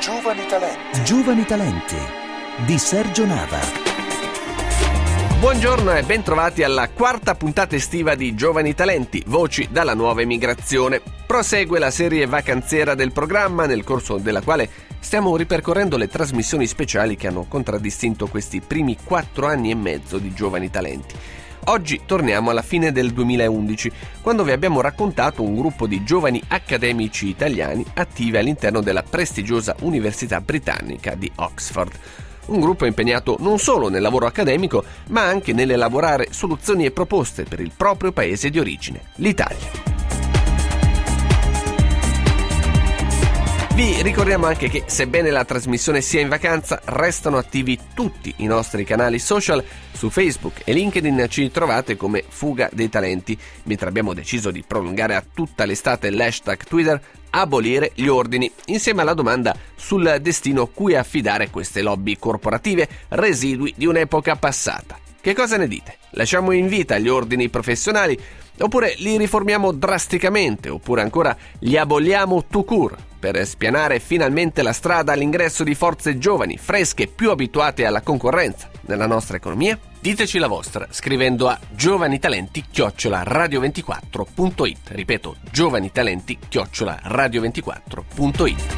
Giovani Talenti. Giovani Talenti di Sergio Nava. Buongiorno e bentrovati alla quarta puntata estiva di Giovani Talenti, voci dalla nuova emigrazione. Prosegue la serie vacanziera del programma, nel corso della quale stiamo ripercorrendo le trasmissioni speciali che hanno contraddistinto questi primi 4 anni e mezzo di Giovani Talenti. Oggi torniamo alla fine del 2011, quando vi abbiamo raccontato un gruppo di giovani accademici italiani attivi all'interno della prestigiosa Università Britannica di Oxford. Un gruppo impegnato non solo nel lavoro accademico, ma anche nell'elaborare soluzioni e proposte per il proprio paese di origine, l'Italia. Vi ricordiamo anche che, sebbene la trasmissione sia in vacanza, restano attivi tutti i nostri canali social. Su Facebook e LinkedIn ci trovate come Fuga dei Talenti, mentre abbiamo deciso di prolungare a tutta l'estate l'hashtag Twitter abolire gli ordini, insieme alla domanda sul destino cui affidare queste lobby corporative, residui di un'epoca passata. Che cosa ne dite? Lasciamo in vita gli ordini professionali, oppure li riformiamo drasticamente, oppure ancora li aboliamo tout court, per spianare finalmente la strada all'ingresso di forze giovani, fresche, più abituate alla concorrenza nella nostra economia? Diteci la vostra scrivendo a giovanitalenti@radio24.it. Ripeto, giovanitalenti@radio24.it.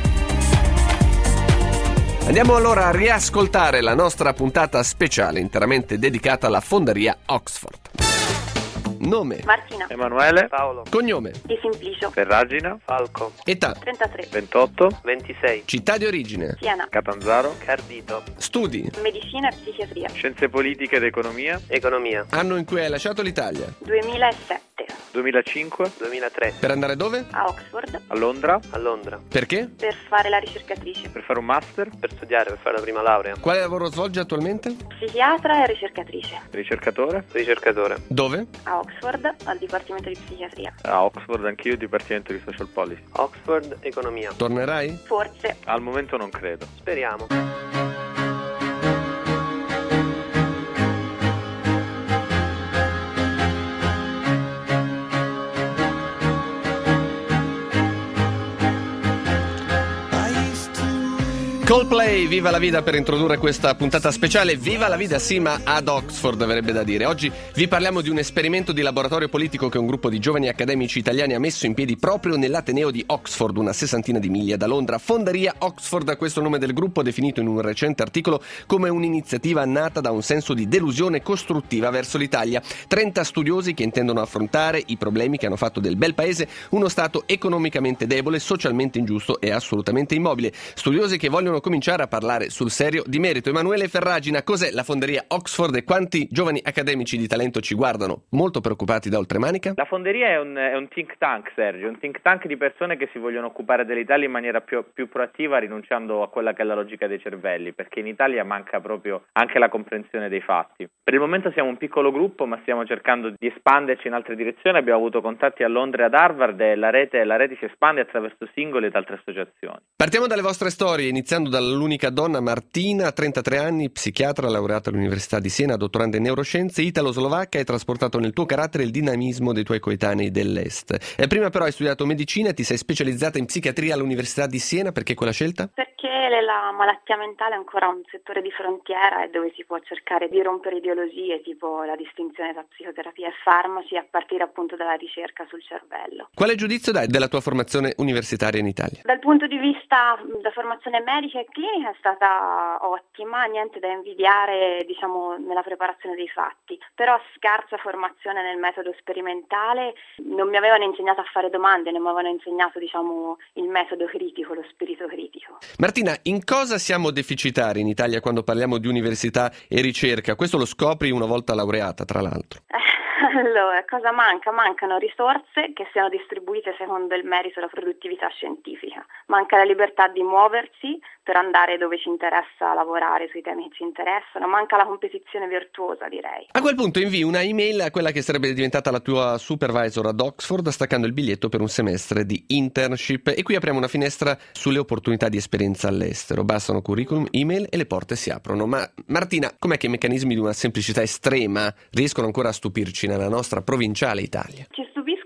Andiamo allora a riascoltare la nostra puntata speciale interamente dedicata alla Fonderia Oxford. Nome: Martina. Emanuele. Paolo. Cognome: Di Simplicio. Ferragina. Falco. età: 33. 28. 26. città di origine: Siena. Catanzaro. Cardito. studi: Medicina e psichiatria. Scienze politiche ed economia. Economia. anno in cui hai lasciato l'Italia. 2007. 2005. 2003. Per andare dove? A Oxford. A Londra. A Londra. Perché? Per fare la ricercatrice. Per fare un master. Per studiare, per fare la prima laurea. Quale lavoro svolge attualmente? Psichiatra e ricercatrice. Ricercatore. Ricercatore. Dove? A Oxford, al Dipartimento di Psichiatria. A Oxford anch'io, Dipartimento di Social Policy. Oxford. Economia. Tornerai? Forse. Al momento non credo. Speriamo. Coldplay, viva la vita, per introdurre questa puntata speciale. Viva la vita sì, ma ad Oxford verrebbe da dire. Oggi vi parliamo di un esperimento di laboratorio politico che un gruppo di giovani accademici italiani ha messo in piedi proprio nell'Ateneo di Oxford, una 60 di miglia da Londra. Fonderia Oxford, questo nome del gruppo, definito in un recente articolo come un'iniziativa nata da un senso di delusione costruttiva verso l'Italia. 30 studiosi che intendono affrontare i problemi che hanno fatto del bel paese uno stato economicamente debole, socialmente ingiusto e assolutamente immobile. Studiosi che vogliono cominciare a parlare sul serio di merito. Emanuele Ferragina, cos'è la Fonderia Oxford e quanti giovani accademici di talento ci guardano molto preoccupati da oltremanica? La Fonderia è un think tank, Sergio, un think tank di persone che si vogliono occupare dell'Italia in maniera più proattiva, rinunciando a quella che è la logica dei cervelli, perché in Italia manca proprio anche la comprensione dei fatti. Per il momento siamo un piccolo gruppo, ma stiamo cercando di espanderci in altre direzioni. Abbiamo avuto contatti a Londra e ad Harvard e la rete si espande attraverso singoli ed altre associazioni. Partiamo dalle vostre storie, iniziando dall'unica donna Martina, 33 anni, psichiatra, laureata all'Università di Siena, dottoranda in neuroscienze, italo-slovacca. Hai trasportato nel tuo carattere il dinamismo dei tuoi coetanei dell'Est. Prima però hai studiato medicina e ti sei specializzata in psichiatria all'Università di Siena. Perché quella scelta? Perché la malattia mentale è ancora un settore di frontiera e dove si può cercare di rompere ideologie, tipo la distinzione tra psicoterapia e farmaci, a partire appunto dalla ricerca sul cervello. Quale giudizio dai della tua formazione universitaria in Italia? Dal punto di vista da formazione medica e clinica è stata ottima, niente da invidiare nella preparazione dei fatti, però scarsa formazione nel metodo sperimentale. Non mi avevano insegnato a fare domande, non mi avevano insegnato il metodo critico, lo spirito critico. Martina, in cosa siamo deficitari in Italia quando parliamo di università e ricerca? Questo lo scopri una volta laureata, tra l'altro. Allora, cosa manca? Mancano risorse che siano distribuite secondo il merito e la produttività scientifica. Manca la libertà di muoversi per andare dove ci interessa lavorare, sui temi che ci interessano. Manca la competizione virtuosa, direi. A quel punto invii una email a quella che sarebbe diventata la tua supervisor ad Oxford, staccando il biglietto per un semestre di internship. E qui apriamo una finestra sulle opportunità di esperienza all'estero. Bastano curriculum, email e le porte si aprono. Ma Martina, com'è che i meccanismi di una semplicità estrema riescono ancora a stupirci nella nostra provinciale Italia? Ci stupiscono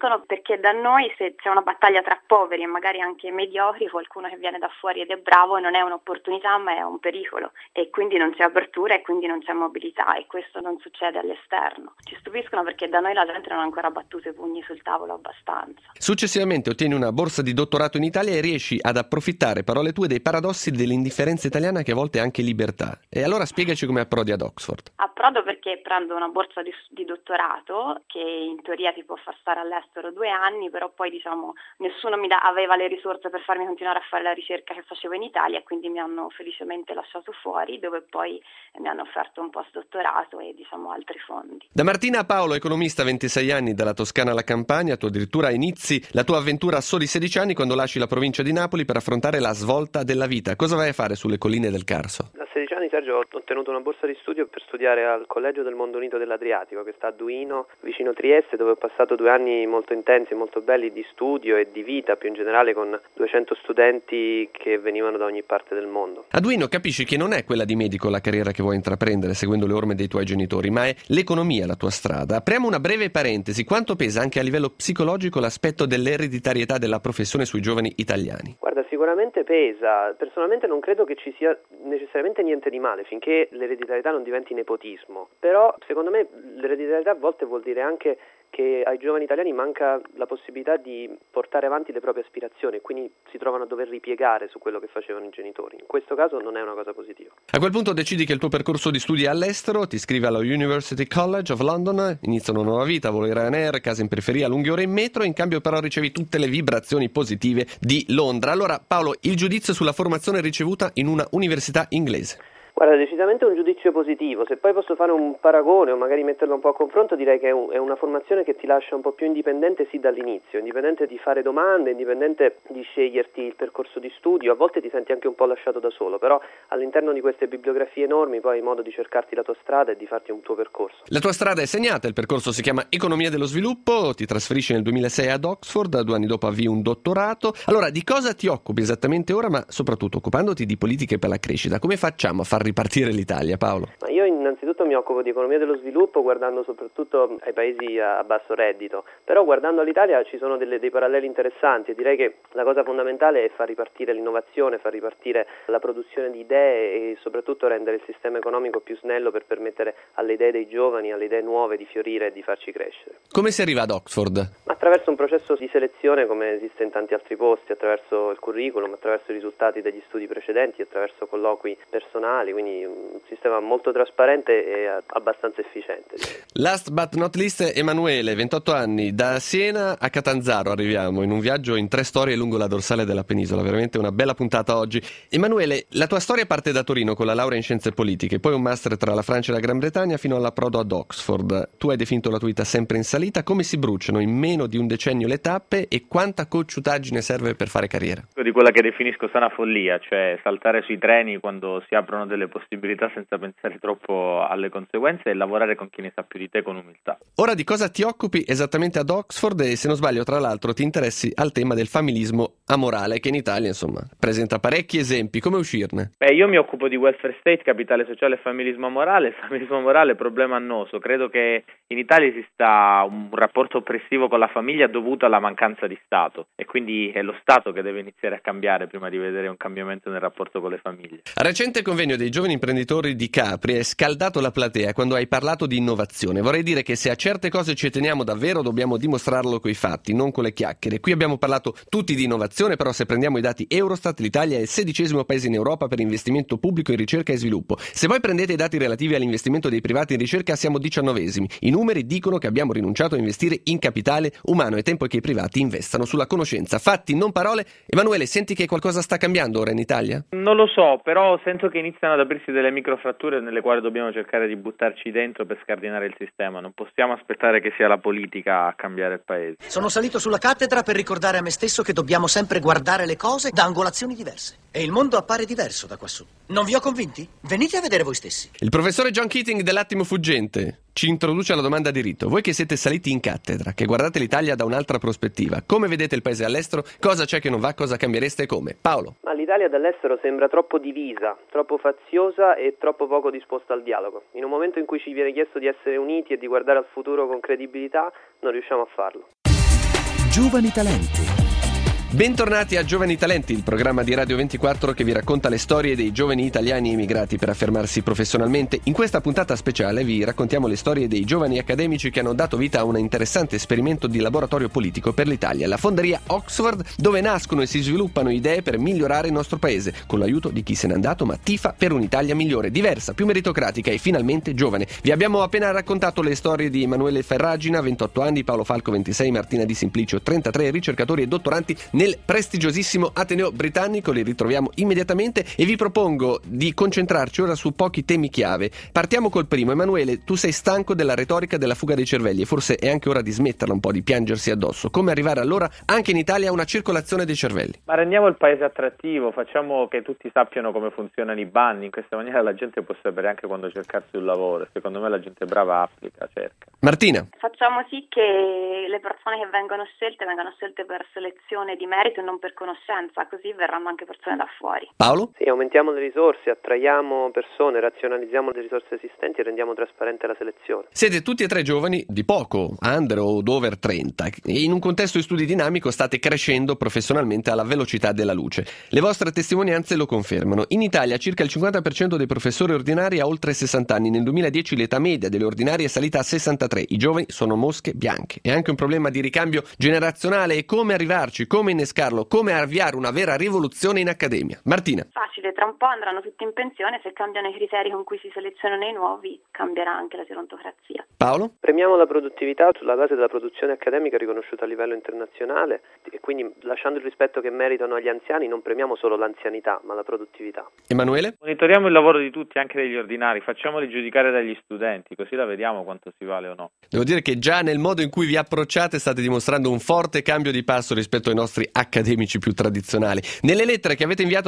stupiscono perché da noi, se c'è una battaglia tra poveri e magari anche mediocri, qualcuno che viene da fuori ed è bravo non è un'opportunità ma è un pericolo, e quindi non c'è apertura e quindi non c'è mobilità, e questo non succede all'esterno. Ci stupiscono perché da noi la gente non ha ancora battuto i pugni sul tavolo abbastanza. Successivamente ottieni una borsa di dottorato in Italia e riesci ad approfittare, parole tue, dei paradossi dell'indifferenza italiana, che a volte è anche libertà. E allora spiegaci come approdi ad Oxford. Approdo perché prendo una borsa di dottorato che in teoria ti può far stare all'estero 2 anni, però poi nessuno aveva le risorse per farmi continuare a fare la ricerca che facevo in Italia, e quindi mi hanno felicemente lasciato fuori, dove poi mi hanno offerto un postdottorato e altri fondi. Da Martina a Paolo, economista, 26 anni, dalla Toscana alla Campania, tu addirittura inizi la tua avventura a soli 16 anni quando lasci la provincia di Napoli per affrontare la svolta della vita. Cosa vai a fare sulle colline del Carso? A 16 anni, Sergio, ho ottenuto una borsa di studio per studiare al Collegio del Mondo Unito dell'Adriatico, che sta a Duino, vicino Trieste, dove ho passato 2 anni molto intensi, molto belli di studio e di vita più in generale, con 200 studenti che venivano da ogni parte del mondo. A Duino capisci che non è quella di medico la carriera che vuoi intraprendere seguendo le orme dei tuoi genitori, ma è l'economia la tua strada. Apriamo una breve parentesi. Quanto pesa anche a livello psicologico l'aspetto dell'ereditarietà della professione sui giovani italiani? Guarda, sicuramente pesa. Personalmente non credo che ci sia necessariamente niente di male finché l'ereditarietà non diventi nepotismo, però secondo me l'ereditarietà a volte vuol dire anche che ai giovani italiani manca la possibilità di portare avanti le proprie aspirazioni, quindi si trovano a dover ripiegare su quello che facevano i genitori. In questo caso non è una cosa positiva. A quel punto decidi che il tuo percorso di studi è all'estero, ti iscrivi allo University College of London, inizia una nuova vita, voli Ryanair, casa in periferia, lunghe ore in metro, in cambio però ricevi tutte le vibrazioni positive di Londra. Allora Paolo, il giudizio sulla formazione ricevuta in una università inglese? Guarda, decisamente un giudizio positivo. Se poi posso fare un paragone o magari metterlo un po' a confronto, direi che è una formazione che ti lascia un po' più indipendente sì dall'inizio, indipendente di fare domande, indipendente di sceglierti il percorso di studio. A volte ti senti anche un po' lasciato da solo, però all'interno di queste bibliografie enormi poi hai modo di cercarti la tua strada e di farti un tuo percorso. La tua strada è segnata, il percorso si chiama Economia dello Sviluppo, ti trasferisci nel 2006 ad Oxford, 2 anni dopo avvii un dottorato. Allora, di cosa ti occupi esattamente ora, ma soprattutto occupandoti di politiche per la crescita? Come facciamo a far ripartire l'Italia, Paolo? Ma io innanzitutto mi occupo di economia dello sviluppo guardando soprattutto ai paesi a basso reddito, però guardando all'Italia ci sono dei paralleli interessanti e direi che la cosa fondamentale è far ripartire l'innovazione, far ripartire la produzione di idee e soprattutto rendere il sistema economico più snello per permettere alle idee dei giovani, alle idee nuove di fiorire e di farci crescere. Come si arriva ad Oxford? Attraverso un processo di selezione come esiste in tanti altri posti, attraverso il curriculum, attraverso i risultati degli studi precedenti, attraverso colloqui personali, quindi un sistema molto trasparente e abbastanza efficiente. Last but not least, Emanuele, 28 anni, da Siena a Catanzaro arriviamo, in un viaggio in 3 storie lungo la dorsale della penisola, veramente una bella puntata oggi. Emanuele, la tua storia parte da Torino con la laurea in scienze politiche, poi un master tra la Francia e la Gran Bretagna fino all'approdo ad Oxford. Tu hai definito la tua vita sempre in salita, come si bruciano in meno di un decennio le tappe e quanta cocciutaggine serve per fare carriera? Di quella che definisco sana follia, cioè saltare sui treni quando si aprono delle possibilità senza pensare troppo alle conseguenze e lavorare con chi ne sa più di te con umiltà. Ora di cosa ti occupi esattamente ad Oxford e, se non sbaglio, tra l'altro ti interessi al tema del familismo amorale che in Italia presenta parecchi esempi. Come uscirne? Io mi occupo di welfare state, capitale sociale e familismo amorale. Il familismo amorale è problema annoso. Credo che in Italia esista un rapporto oppressivo con la famiglia dovuto alla mancanza di Stato e quindi è lo Stato che deve iniziare a cambiare prima di vedere un cambiamento nel rapporto con le famiglie. Al recente convegno dei giovani imprenditori di Capri è scaldato la platea quando hai parlato di innovazione. Vorrei dire che se a certe cose ci teniamo davvero dobbiamo dimostrarlo coi fatti, non con le chiacchiere. Qui abbiamo parlato tutti di innovazione, però se prendiamo i dati Eurostat l'Italia è il 16° paese in Europa per investimento pubblico in ricerca e sviluppo. Se poi prendete i dati relativi all'investimento dei privati in ricerca siamo 19esimi. I numeri dicono che abbiamo rinunciato a investire in capitale umano. È tempo che i privati investano sulla conoscenza. Fatti, non parole. Emanuele, senti che qualcosa sta cambiando ora in Italia? Non lo so, però sento che iniziano ad aprirsi delle microfratture nelle quali dobbiamo cercare di buttarci dentro per scardinare il sistema. Non possiamo aspettare che sia la politica a cambiare il paese. Sono salito sulla cattedra per ricordare a me stesso che dobbiamo sempre guardare le cose da angolazioni diverse. E il mondo appare diverso da quassù. Non vi ho convinti? Venite a vedere voi stessi. Il professore John Keating dell'Attimo Fuggente ci introduce alla domanda di rito. Voi che siete saliti in cattedra, che guardate l'Italia da un'altra prospettiva, come vedete il paese all'estero? Cosa c'è che non va? Cosa cambiereste e come? Paolo? Ma l'Italia dall'estero sembra troppo divisa, troppo faziosa e troppo poco disposta al dialogo. In un momento in cui ci viene chiesto di essere uniti e di guardare al futuro con credibilità, non riusciamo a farlo. Giovani Talenti. Bentornati a Giovani Talenti, il programma di Radio 24 che vi racconta le storie dei giovani italiani emigrati per affermarsi professionalmente. In questa puntata speciale vi raccontiamo le storie dei giovani accademici che hanno dato vita a un interessante esperimento di laboratorio politico per l'Italia, la fonderia Oxford, dove nascono e si sviluppano idee per migliorare il nostro paese, con l'aiuto di chi se n'è andato ma tifa per un'Italia migliore, diversa, più meritocratica e finalmente giovane. Vi abbiamo appena raccontato le storie di Emanuele Ferragina, 28 anni, Paolo Falco, 26, Martina Di Simplicio, 33, ricercatori e dottoranti nel prestigiosissimo Ateneo Britannico. Li ritroviamo immediatamente e vi propongo di concentrarci ora su pochi temi chiave. Partiamo col primo. Emanuele, tu sei stanco della retorica della fuga dei cervelli e forse è anche ora di smetterla un po' di piangersi addosso. Come arrivare allora anche in Italia a una circolazione dei cervelli? Ma rendiamo il paese attrattivo, facciamo che tutti sappiano come funzionano i bandi, in questa maniera la gente può sapere anche quando cercarsi un lavoro. Secondo me la gente brava applica, cerca. Martina. Facciamo sì che le persone che vengono scelte per selezione di merito e non per conoscenza, così verranno anche persone da fuori. Paolo? Sì, aumentiamo le risorse, attraiamo persone, razionalizziamo le risorse esistenti e rendiamo trasparente la selezione. Siete tutti e tre giovani di poco, under o over 30, e in un contesto di studi dinamico state crescendo professionalmente alla velocità della luce. Le vostre testimonianze lo confermano. In Italia circa il 50% dei professori ordinari ha oltre 60 anni. Nel 2010 l'età media delle ordinarie è salita a 63. I giovani sono mosche bianche. È anche un problema di ricambio generazionale e come arrivarci, come innescarlo, come avviare una vera rivoluzione in accademia. Martina. Facile, tra un po' andranno tutti in pensione, se cambiano i criteri con cui si selezionano i nuovi, cambierà anche la gerontocrazia. Paolo? Premiamo la produttività sulla base della produzione accademica riconosciuta a livello internazionale e quindi lasciando il rispetto che meritano agli anziani non premiamo solo l'anzianità ma la produttività. Emanuele? Monitoriamo il lavoro di tutti, anche degli ordinari, facciamoli giudicare dagli studenti, così la vediamo quanto si vale o no. Devo dire che già nel modo in cui vi approcciate state dimostrando un forte cambio di passo rispetto ai nostri accademici più tradizionali. Nelle lettere che avete inviato a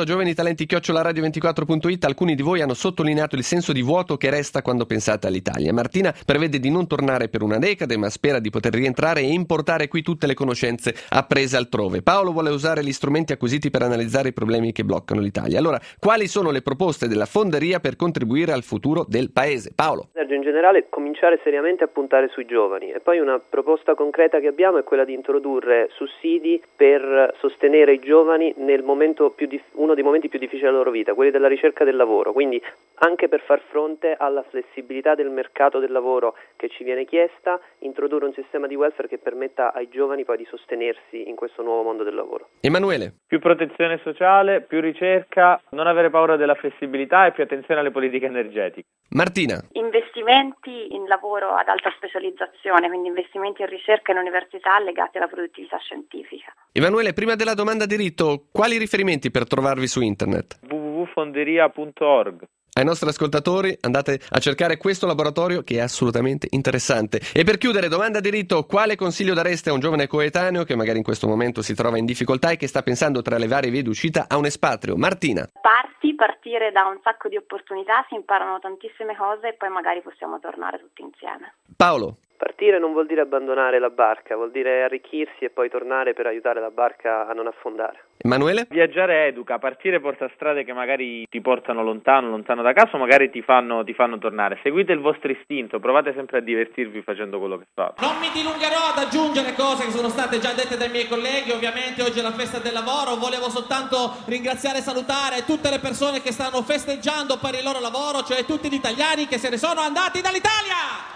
giovanitalenti@radio24.it alcuni di voi hanno sottolineato il senso di vuoto che resta quando pensate all'Italia. Martina prevede di non tornare per una decade ma spera di poter rientrare e importare qui tutte le conoscenze apprese altrove. Paolo vuole usare gli strumenti acquisiti per analizzare i problemi che bloccano l'Italia. Allora, quali sono le proposte della fonderia per contribuire al futuro del paese? Paolo? Sergio, in generale cominciare seriamente a puntare sui giovani e poi una proposta concreta che abbiamo è quella di introdurre sussidi per sostenere i giovani nel momento uno dei momenti più difficili della loro vita, quelli della ricerca del lavoro, quindi anche per far fronte alla flessibilità del mercato del lavoro che ci viene chiesta, introdurre un sistema di welfare che permetta ai giovani poi di sostenersi in questo nuovo mondo del lavoro. Emanuele? Più protezione sociale, più ricerca, non avere paura della flessibilità e più attenzione alle politiche energetiche. Martina? Investimenti in lavoro ad alta specializzazione, quindi investimenti in ricerca e in università legati alla produttività scientifica. Emanuele, prima della domanda diritto, quali riferimenti per trovarvi su internet? www.fonderia.org. Ai nostri ascoltatori andate a cercare questo laboratorio che è assolutamente interessante. E per chiudere, domanda diritto, quale consiglio dareste a un giovane coetaneo che magari in questo momento si trova in difficoltà e che sta pensando tra le varie vie d'uscita a un espatrio? Martina? Partire da un sacco di opportunità, si imparano tantissime cose e poi magari possiamo tornare tutti insieme. Paolo? Partire non vuol dire abbandonare la barca, vuol dire arricchirsi e poi tornare per aiutare la barca a non affondare. Emanuele? Viaggiare educa, partire porta strade che magari ti portano lontano da casa o magari ti fanno tornare. Seguite il vostro istinto, provate sempre a divertirvi facendo quello che fate. Non mi dilungherò ad aggiungere cose che sono state già dette dai miei colleghi, ovviamente oggi è la festa del lavoro, volevo soltanto ringraziare e salutare tutte le persone che stanno festeggiando per il loro lavoro, cioè tutti gli italiani che se ne sono andati dall'Italia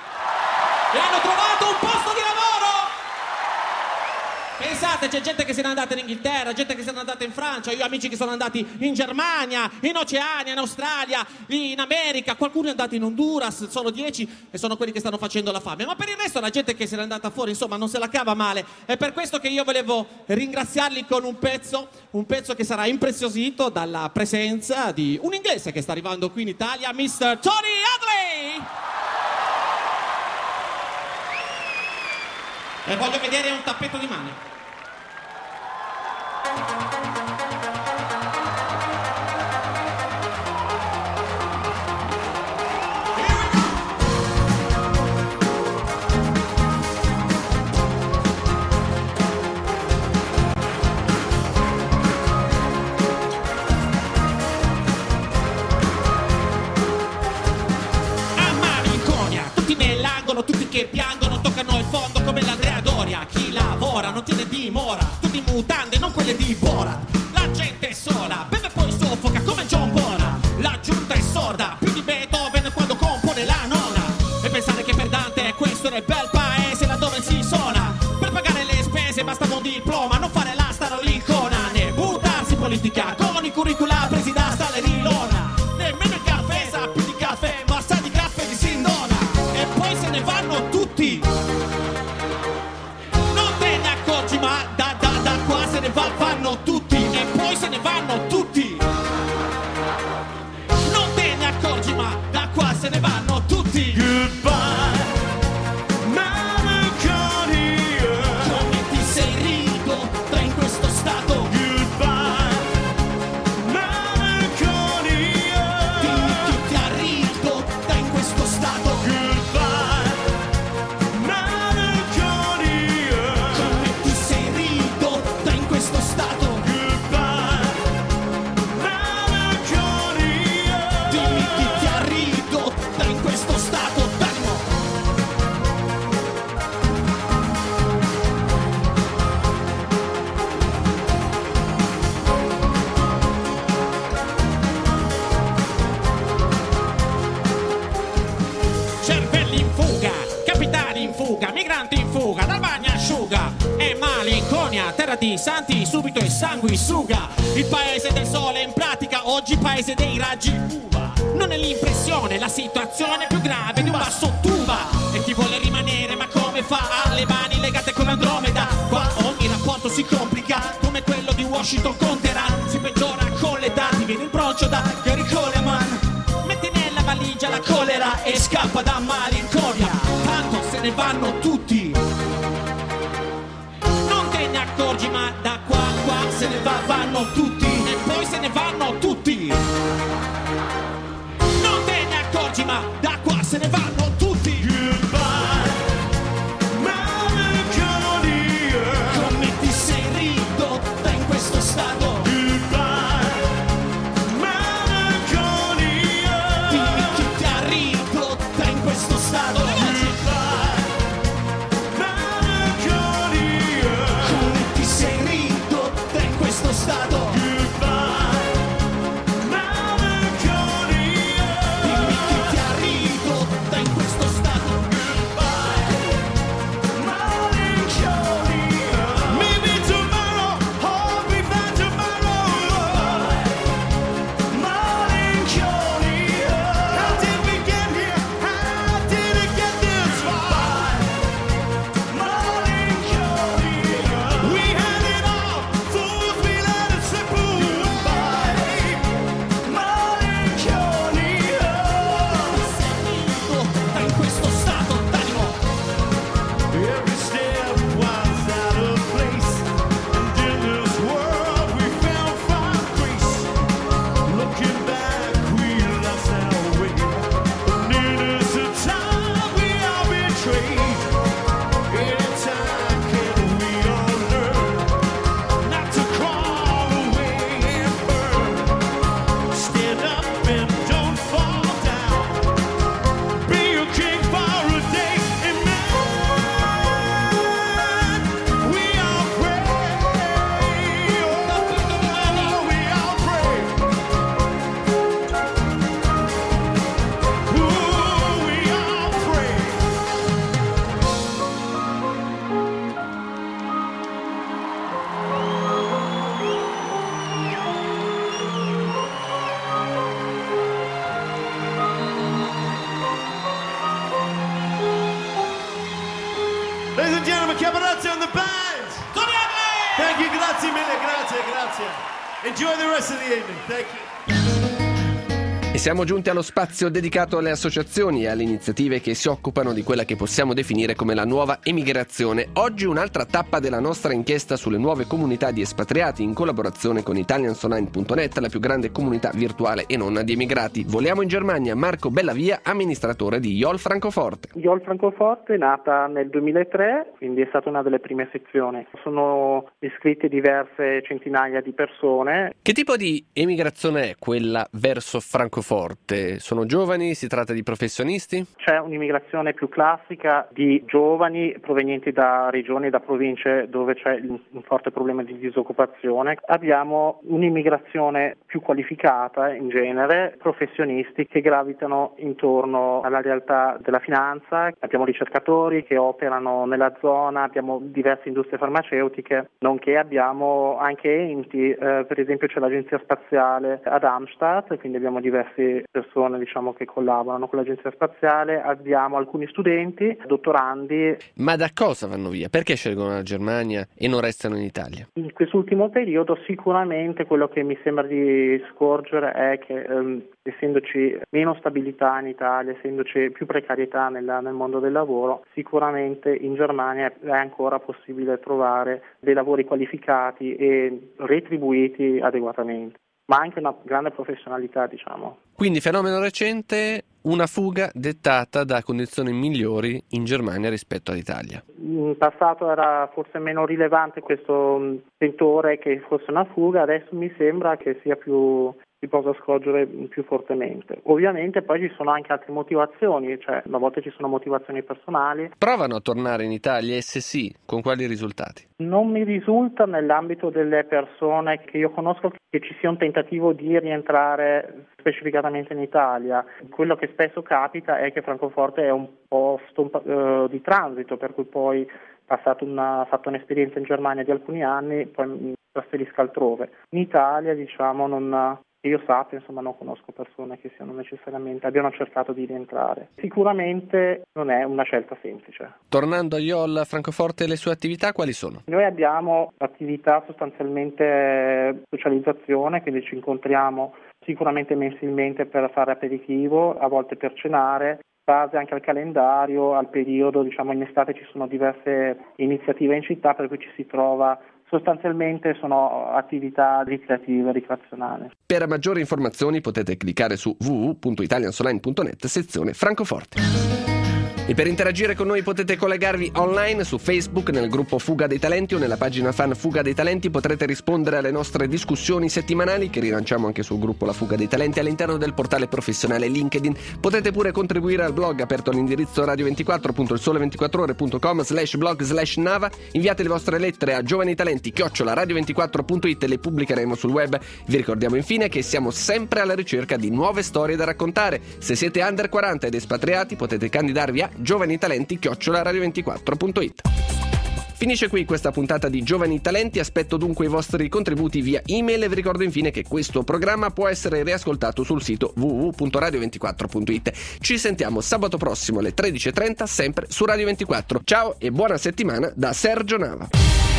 e hanno trovato un posto di lavoro. Pensate, c'è gente che se n'è andata in Inghilterra, gente che se n'è andata in Francia, io ho amici che sono andati in Germania, in Oceania, in Australia, in America, qualcuno è andato in Honduras, sono 10 e sono quelli che stanno facendo la fame, ma per il resto la gente che se n'è andata fuori, insomma, non se la cava male. È per questo che io volevo ringraziarli con un pezzo che sarà impreziosito dalla presenza di un inglese che sta arrivando qui in Italia, Mr. Tony Hadley! E voglio vedere un tappeto di mani. A malinconia, tutti nell'angolo, tutti che piangono, toccano il fondo come l'Andrea Doria. Chi lavora non tiene politica, con i curricula presi da Stalleri Lona. Nemmeno il caffè sa più di caffè, ma sa di caffè di Sindona. E poi se ne vanno tutti. Non te ne accorgi, ma da qua se ne vanno tutti. E poi se ne vanno tutti. Non te ne accorgi, ma da qua se ne vanno tutti. Goodbye, malinconia. Come ti sei ridotto in questo stato? Goodbye, malinconia. Dimmi chi ti ha ridotto in questo stato. Goodbye, malinconia. Come ti sei ridotto in questo stato? Goodbye, malinconia. Dimmi chi ti ha ridotto in questo stato d'animo. Cervelli in fuga, capitani in fuga, migranti in fuga, dal bagnasciuga. E malinconia, terra di santi, subito e sanguisuga. Il paese del sole in pratica, oggi paese dei raggi uva. Non è l'impressione, la situazione più grave di un basso tuba. E chi vuole rimanere, ma come fa? Ha le mani legate con l'Andromeda. Qua ogni rapporto si complica, come quello di Washington con Teheran. Si peggiora con l'età, ti viene il broncio da Gary Coleman. Metti nella valigia la colera e scappa da malinconia. Tanto se ne vanno tutti. Non te ne accorgi, ma da qua se ne vanno tutti. E poi se ne vanno tutti. Non te ne accorgi, ma da qua se ne vanno tutti. Goodbye, malinconia. Come ti sei ridotta in questo stato? Goodbye, malinconia. Dimmi chi ti ha ridotta in questo stato. Goodbye, malinconia. Come ti sei ridotta in questo stato? Goodbye, malinconia. Dimmi chi ti ha ridotta in questo stato. Malinconia. Maybe tomorrow, I'll be back tomorrow. Malinconia. How did we get here? How did it get this far? Malinconia. We had it all, fools, we let it slip away. Malinconia. Ridotta in questo stato d'animo. Every step was out of place, and in this world we found find grace. Looking back, we lost our way. An innocent time we are betrayed. In time can we all learn not to crawl away and burn? Stand up and don't fall down. Be a king for a day, and man, we all pray. Oh, we all pray. Ooh, we all pray. Ladies and gentlemen, Cabarazzi on the band. Thank you, grazie mille, grazie. Enjoy the rest of the evening. Thank you. E siamo giunti allo spazio dedicato alle associazioni e alle iniziative che si occupano di quella che possiamo definire come la nuova emigrazione. Oggi un'altra tappa della nostra inchiesta sulle nuove comunità di espatriati in collaborazione con Italiansonline.net, la più grande comunità virtuale e non di emigrati. Voliamo in Germania. Marco Bellavia, amministratore di YOL Francoforte. YOL Francoforte è nata nel 2003, quindi è stata una delle prime sezioni. Sono iscritte diverse centinaia di persone. Che tipo di emigrazione è quella verso Francoforte? Francoforte? Sono giovani? Si tratta di professionisti? C'è un'immigrazione più classica di giovani provenienti da regioni e da province dove c'è un forte problema di disoccupazione. Abbiamo un'immigrazione più qualificata in genere, professionisti che gravitano intorno alla realtà della finanza. Abbiamo ricercatori che operano nella zona, abbiamo diverse industrie farmaceutiche, nonché abbiamo anche enti, per esempio c'è l'agenzia spaziale ad Amsterdam, quindi abbiamo diverse persone che collaborano con l'agenzia spaziale, abbiamo alcuni studenti, dottorandi. Ma da cosa vanno via? Perché scelgono la Germania e non restano in Italia? In quest'ultimo periodo sicuramente quello che mi sembra di scorgere è che essendoci meno stabilità in Italia, essendoci più precarietà nel mondo del lavoro, sicuramente in Germania è ancora possibile trovare dei lavori qualificati e retribuiti adeguatamente, ma anche una grande professionalità, Quindi fenomeno recente, una fuga dettata da condizioni migliori in Germania rispetto all'Italia. In passato era forse meno rilevante questo sentore che fosse una fuga, adesso mi sembra che sia si possa scorgere più fortemente. Ovviamente poi ci sono anche altre motivazioni, a volte ci sono motivazioni personali. Provano a tornare in Italia e se sì, con quali risultati? Non mi risulta nell'ambito delle persone che io conosco che ci sia un tentativo di rientrare specificatamente in Italia. Quello che spesso capita è che Francoforte è un posto di transito, per cui poi ha fatto un'esperienza in Germania di alcuni anni, poi mi trasferisca altrove. In Italia, che io sappia, non conosco persone che abbiano cercato di rientrare. Sicuramente non è una scelta semplice. Tornando a IOL Francoforte, le sue attività quali sono? Noi abbiamo attività sostanzialmente socializzazione, quindi ci incontriamo sicuramente mensilmente per fare aperitivo, a volte per cenare, in base anche al calendario, al periodo, in estate ci sono diverse iniziative in città per cui ci si trova. Sostanzialmente sono attività ricreative, ricreazionali. Per maggiori informazioni potete cliccare su www.italiansonline.net sezione Francoforte. E per interagire con noi potete collegarvi online su Facebook nel gruppo Fuga dei Talenti o nella pagina fan Fuga dei Talenti. Potrete rispondere alle nostre discussioni settimanali che rilanciamo anche sul gruppo La Fuga dei Talenti all'interno del portale professionale LinkedIn. Potete pure contribuire al blog aperto all'indirizzo radio24.ilsole24ore.com/blog/Nava. Inviate le vostre lettere a giovanitalenti@radio24.it e le pubblicheremo sul web. Vi ricordiamo infine che siamo sempre alla ricerca di nuove storie da raccontare. Se siete under 40 ed espatriati potete candidarvi a giovanitalenti@radio24.it. Finisce qui questa puntata di Giovani Talenti, aspetto dunque i vostri contributi via email e vi ricordo infine che questo programma può essere riascoltato sul sito www.radio24.it. Ci sentiamo sabato prossimo alle 13:30 sempre su Radio 24. Ciao e buona settimana da Sergio Nava.